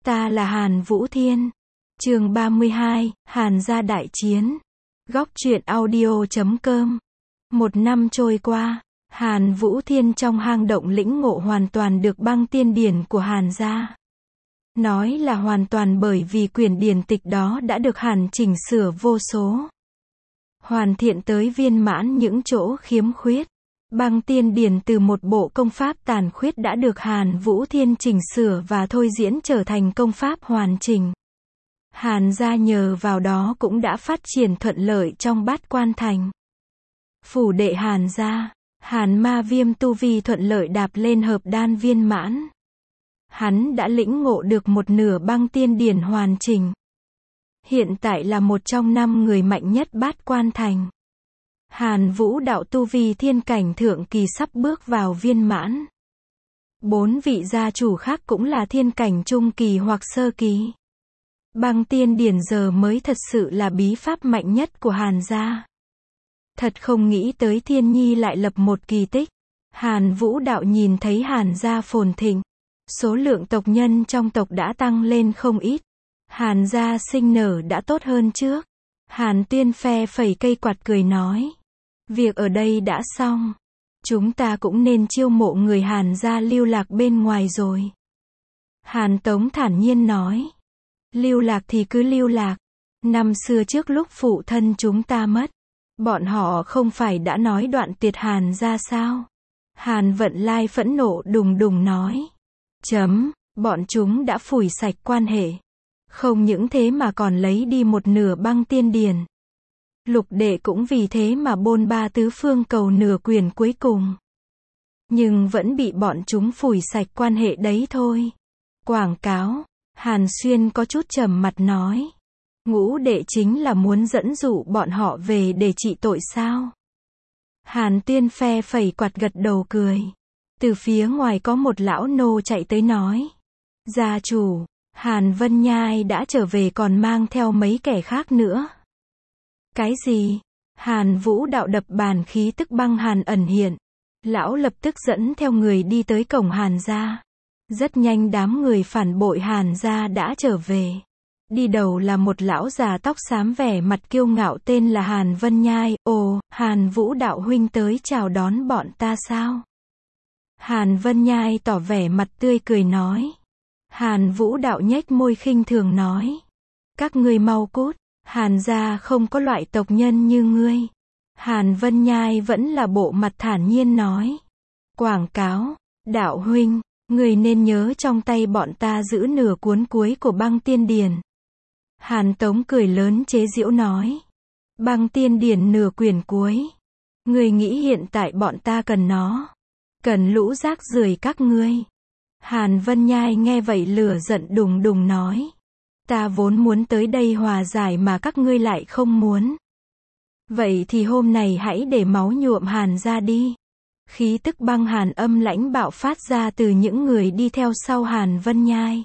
Ta là Hàn Vũ Thiên. Chương 32, Hàn gia đại chiến. Góc truyện audio.com. Một năm trôi qua, Hàn Vũ Thiên trong hang động lĩnh ngộ hoàn toàn được băng tiên điển của Hàn gia. Nói là hoàn toàn bởi vì quyển điển tịch đó đã được Hàn chỉnh sửa vô số. Hoàn thiện tới viên mãn những chỗ khiếm khuyết. Băng tiên điển từ một bộ công pháp tàn khuyết đã được Hàn Vũ Thiên chỉnh sửa và thôi diễn trở thành công pháp hoàn chỉnh. Hàn gia nhờ vào đó cũng đã phát triển thuận lợi trong Bát Quan Thành. Phủ đệ Hàn gia, Hàn Ma Viêm tu vi thuận lợi đạp lên hợp đan viên mãn. Hắn đã lĩnh ngộ được một nửa băng tiên điển hoàn chỉnh. Hiện tại là một trong 5 người mạnh nhất Bát Quan Thành. Hàn Vũ đạo tu vi thiên cảnh thượng kỳ sắp bước vào viên mãn. 4 vị gia chủ khác cũng là thiên cảnh trung kỳ hoặc sơ kỳ. Băng tiên điển giờ mới thật sự là bí pháp mạnh nhất của Hàn gia. Thật không nghĩ tới Thiên Nhi lại lập một kỳ tích. Hàn Vũ đạo nhìn thấy Hàn gia phồn thịnh. Số lượng tộc nhân trong tộc đã tăng lên không ít. Hàn gia sinh nở đã tốt hơn trước. Hàn Tuyên phe phẩy cây quạt cười nói. Việc ở đây đã xong. Chúng ta cũng nên chiêu mộ người Hàn gia lưu lạc bên ngoài rồi. Hàn Tống thản nhiên nói. Lưu lạc thì cứ lưu lạc. Năm xưa trước lúc phụ thân chúng ta mất, bọn họ không phải đã nói đoạn tuyệt Hàn gia sao? Hàn Vận Lai phẫn nộ đùng đùng nói. Bọn chúng đã phủi sạch quan hệ. Không những thế mà còn lấy đi một nửa băng tiên điển. Lục đệ cũng vì thế mà bôn ba tứ phương cầu nửa quyền cuối cùng. Nhưng vẫn bị bọn chúng phủi sạch quan hệ đấy thôi. Quảng cáo, Hàn Xuyên có chút trầm mặt nói. Ngũ đệ chính là muốn dẫn dụ bọn họ về để trị tội sao? Hàn Tuyên phe phẩy quạt gật đầu cười. Từ phía ngoài có một lão nô chạy tới nói. Gia chủ, Hàn Vân Nhai đã trở về còn mang theo mấy kẻ khác nữa. Cái gì? Hàn Vũ đạo đập bàn khí tức băng hàn ẩn hiện. Lão lập tức dẫn theo người đi tới cổng Hàn gia. Rất nhanh đám người phản bội Hàn gia đã trở về. Đi đầu là một lão già tóc xám vẻ mặt kiêu ngạo tên là Hàn Vân Nhai. Ồ, Hàn Vũ đạo huynh tới chào đón bọn ta sao? Hàn Vân Nhai tỏ vẻ mặt tươi cười nói. Hàn Vũ đạo nhếch môi khinh thường nói. Các ngươi mau cút, Hàn gia không có loại tộc nhân như ngươi. Hàn Vân Nhai vẫn là bộ mặt thản nhiên nói. Quảng cáo, đạo huynh, ngươi nên nhớ trong tay bọn ta giữ nửa cuốn cuối của băng tiên điển. Hàn Tống cười lớn chế giễu nói. Băng tiên điển nửa quyển cuối. Ngươi nghĩ hiện tại bọn ta cần nó. Cần lũ rác rưởi các ngươi. Hàn Vân Nhai nghe vậy lửa giận đùng đùng nói. Ta vốn muốn tới đây hòa giải mà các ngươi lại không muốn. Vậy thì hôm này hãy để máu nhuộm Hàn ra đi. Khí tức băng hàn âm lãnh bạo phát ra từ những người đi theo sau Hàn Vân Nhai.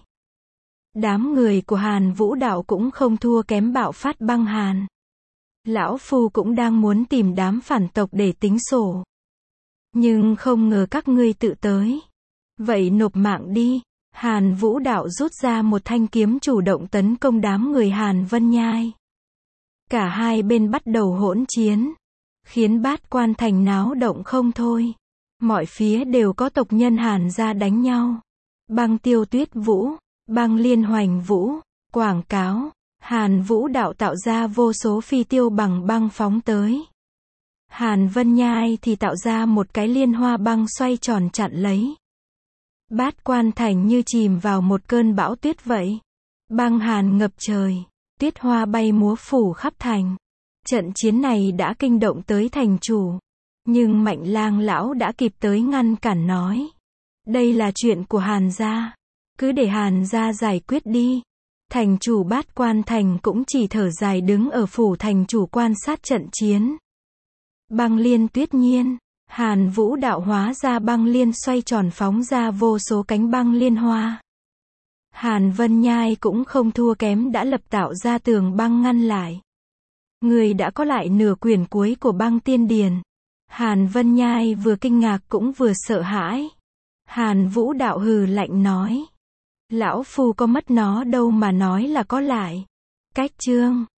Đám người của Hàn Vũ đạo cũng không thua kém bạo phát băng hàn. Lão Phu cũng đang muốn tìm đám phản tộc để tính sổ. Nhưng không ngờ các ngươi tự tới. Vậy nộp mạng đi. Hàn Vũ đạo rút ra một thanh kiếm chủ động tấn công đám người Hàn Vân Nhai. Cả hai bên bắt đầu hỗn chiến. Khiến Bát Quan Thành náo động không thôi. Mọi phía đều có tộc nhân Hàn gia đánh nhau. Băng Tiêu Tuyết Vũ, Băng Liên Hoành Vũ, quảng cáo. Hàn Vũ đạo tạo ra vô số phi tiêu bằng băng phóng tới. Hàn Vân Nhai thì tạo ra một cái liên hoa băng xoay tròn chặn lấy. Bát Quan Thành như chìm vào một cơn bão tuyết vậy. Băng hàn ngập trời, tuyết hoa bay múa phủ khắp thành. Trận chiến này đã kinh động tới thành chủ. Nhưng Mạnh Lang lão đã kịp tới ngăn cản nói. Đây là chuyện của Hàn gia. Cứ để Hàn gia giải quyết đi. Thành chủ Bát Quan Thành cũng chỉ thở dài đứng ở phủ thành chủ quan sát trận chiến. Băng liên tuyết nhiên. Hàn Vũ đạo hóa ra băng liên xoay tròn phóng ra vô số cánh băng liên hoa. Hàn Vân Nhai cũng không thua kém đã lập tạo ra tường băng ngăn lại. Người đã có lại nửa quyển cuối của băng tiên điển. Hàn Vân Nhai vừa kinh ngạc cũng vừa sợ hãi. Hàn Vũ đạo hừ lạnh nói. Lão phu có mất nó đâu mà nói là có lại. Cách chương